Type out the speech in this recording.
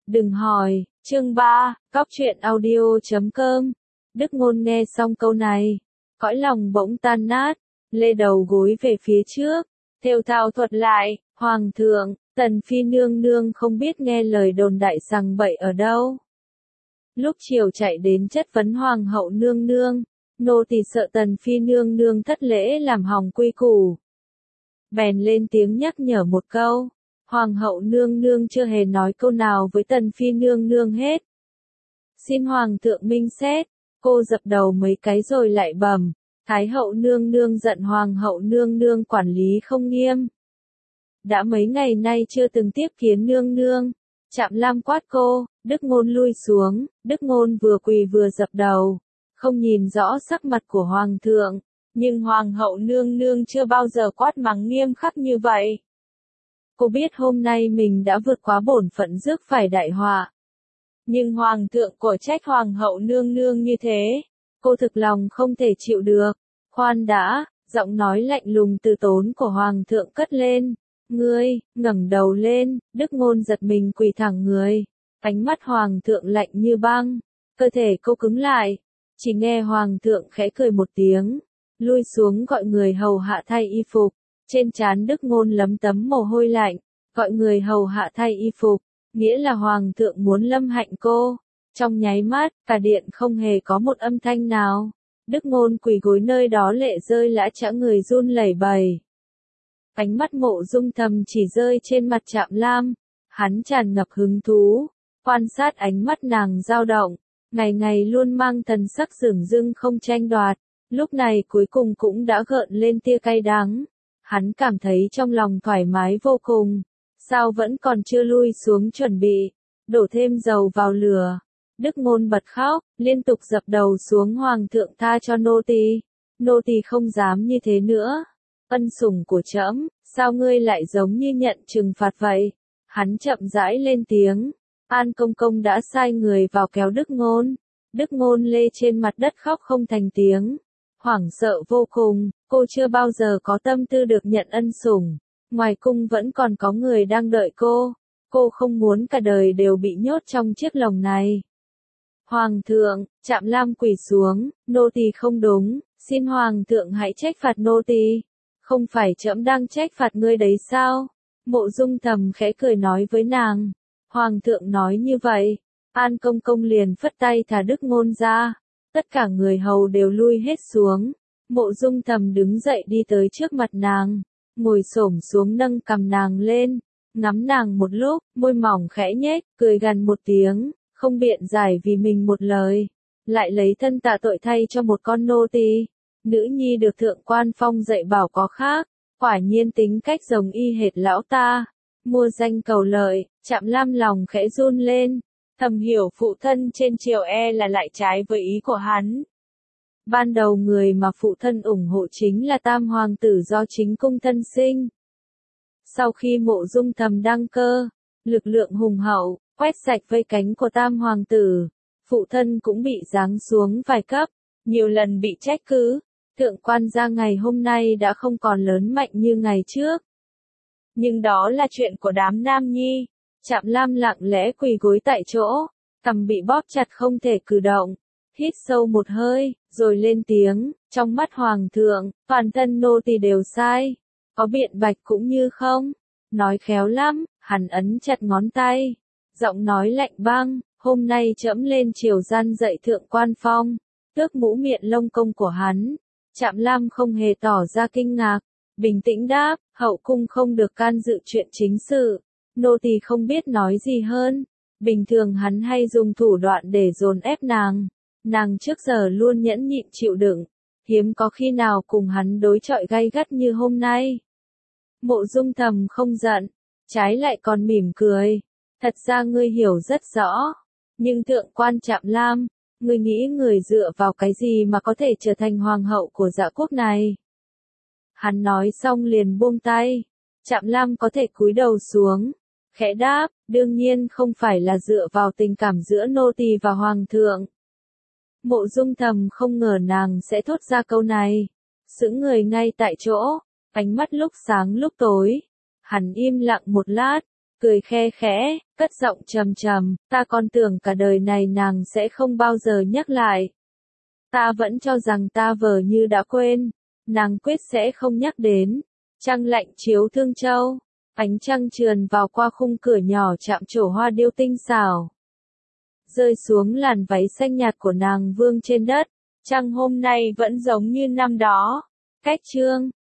Đừng hỏi, chương 3, cóc truyện audio.com. Đức Ngôn nghe xong câu này, cõi lòng bỗng tan nát, lê đầu gối về phía trước, thều thào thuật lại, Hoàng thượng, Tần Phi nương nương không biết nghe lời đồn đại rằng bậy ở đâu. Lúc chiều chạy đến chất vấn Hoàng hậu nương nương, nô tỳ sợ Tần Phi nương nương thất lễ làm hỏng quy củ. Bèn lên tiếng nhắc nhở một câu. Hoàng hậu nương nương chưa hề nói câu nào với Tần Phi nương nương hết. Xin Hoàng thượng minh xét, cô dập đầu mấy cái rồi lại bẩm, Thái hậu nương nương giận Hoàng hậu nương nương quản lý không nghiêm. Đã mấy ngày nay chưa từng tiếp kiến nương nương. Trạm Lam quát cô, Đức Ngôn lui xuống, Đức Ngôn vừa quỳ vừa dập đầu, không nhìn rõ sắc mặt của Hoàng thượng, nhưng Hoàng hậu nương nương chưa bao giờ quát mắng nghiêm khắc như vậy. Cô biết hôm nay mình đã vượt quá bổn phận rước phải đại họa. Nhưng Hoàng thượng cổ trách Hoàng hậu nương nương như thế, cô thực lòng không thể chịu được. Khoan đã, giọng nói lạnh lùng từ tốn của Hoàng thượng cất lên. Ngươi, ngẩng đầu lên, Đức Ngôn giật mình quỳ thẳng người. Ánh mắt Hoàng thượng lạnh như băng, cơ thể cô cứng lại. Chỉ nghe Hoàng thượng khẽ cười một tiếng, lui xuống gọi người hầu hạ thay y phục. Trên trán Đức Ngôn lấm tấm mồ hôi lạnh, gọi người hầu hạ thay y phục, nghĩa là Hoàng thượng muốn lâm hạnh cô. Trong nháy mắt, cả điện không hề có một âm thanh nào. Đức Ngôn quỳ gối nơi đó lệ rơi lã chã người run lẩy bẩy. Ánh mắt Mộ Dung Thầm chỉ rơi trên mặt Trạm Lam, hắn tràn ngập hứng thú, quan sát ánh mắt nàng dao động, ngày ngày luôn mang thần sắc dửng dưng không tranh đoạt, lúc này cuối cùng cũng đã gợn lên tia cay đắng. Hắn cảm thấy trong lòng thoải mái vô cùng, sao vẫn còn chưa lui xuống chuẩn bị, đổ thêm dầu vào lửa. Đức Ngôn bật khóc, liên tục dập đầu xuống Hoàng thượng tha cho nô tỳ không dám như thế nữa. Ân sủng của trẫm, sao ngươi lại giống như nhận trừng phạt vậy? Hắn chậm rãi lên tiếng, An công công đã sai người vào kéo Đức Ngôn. Đức Ngôn lê trên mặt đất khóc không thành tiếng. Hoảng sợ vô cùng, cô chưa bao giờ có tâm tư được nhận ân sủng. Ngoài cung vẫn còn có người đang đợi cô không muốn cả đời đều bị nhốt trong chiếc lồng này. Hoàng thượng, Trạm Lam quỳ xuống, nô tỳ không đúng, xin Hoàng thượng hãy trách phạt nô tỳ. Không phải trẫm đang trách phạt ngươi đấy sao? Mộ Dung Thầm khẽ cười nói với nàng. Hoàng thượng nói như vậy, An công công liền phất tay thả Đức Ngôn ra. Tất cả người hầu đều lui hết xuống. Mộ Dung Thầm đứng dậy đi tới trước mặt nàng, ngồi xổm xuống nâng cằm nàng lên, ngắm nàng một lúc, môi mỏng khẽ nhếch, cười gằn một tiếng, không biện giải vì mình một lời, lại lấy thân tạ tội thay cho một con nô tỳ. Nữ nhi được thượng quan phong dạy bảo có khác, quả nhiên tính cách giống y hệt lão ta. Mua danh cầu lợi, Trạm Lam lòng khẽ run lên, thầm hiểu phụ thân trên triều là lại trái với ý của hắn. Ban đầu người mà phụ thân ủng hộ chính là Tam hoàng tử do chính cung thân sinh. Sau khi Mộ Dung Thầm đăng cơ, lực lượng hùng hậu, quét sạch vây cánh của Tam hoàng tử, phụ thân cũng bị giáng xuống vài cấp, nhiều lần bị trách cứ. Thượng quan gia ngày hôm nay đã không còn lớn mạnh như ngày trước. Nhưng đó là chuyện của đám nam nhi. Trạm Lam lặng lẽ quỳ gối tại chỗ, cằm bị bóp chặt không thể cử động. Hít sâu một hơi, rồi lên tiếng, trong mắt Hoàng thượng, toàn thân nô tỳ đều sai. Có biện bạch cũng như không. Nói khéo lắm, hắn ấn chặt ngón tay. Giọng nói lạnh băng, hôm nay trẫm lên triều gian dạy thượng quan phong, tước mũ miệng lông công của hắn. Trạm Lam không hề tỏ ra kinh ngạc, bình tĩnh đáp, hậu cung không được can dự chuyện chính sự. Nô tỳ không biết nói gì hơn. Bình thường hắn hay dùng thủ đoạn để dồn ép nàng. Nàng trước giờ luôn nhẫn nhịn chịu đựng, hiếm có khi nào cùng hắn đối chọi gay gắt như hôm nay. Mộ Dung Thầm không giận, trái lại còn mỉm cười. Thật ra ngươi hiểu rất rõ, nhưng thượng quan Trạm Lam, ngươi nghĩ người dựa vào cái gì mà có thể trở thành hoàng hậu của Dạ quốc này? Hắn nói xong liền buông tay. Trạm Lam có thể cúi đầu xuống, khẽ đáp, đương nhiên không phải là dựa vào tình cảm giữa nô tỳ và hoàng thượng. Mộ Dung Thầm không ngờ nàng sẽ thốt ra câu này, sững người ngay tại chỗ, ánh mắt lúc sáng lúc tối. Hắn im lặng một lát, cười khe khẽ, cất giọng trầm trầm, ta còn tưởng cả đời này nàng sẽ không bao giờ nhắc lại. Ta vẫn cho rằng ta vờ như đã quên, nàng quyết sẽ không nhắc đến. Trăng lạnh chiếu Thương Châu, ánh trăng trườn vào qua khung cửa nhỏ chạm trổ hoa điêu tinh xảo. Rơi xuống làn váy xanh nhạt của nàng vương trên đất, trăng hôm nay vẫn giống như năm đó. Cách chương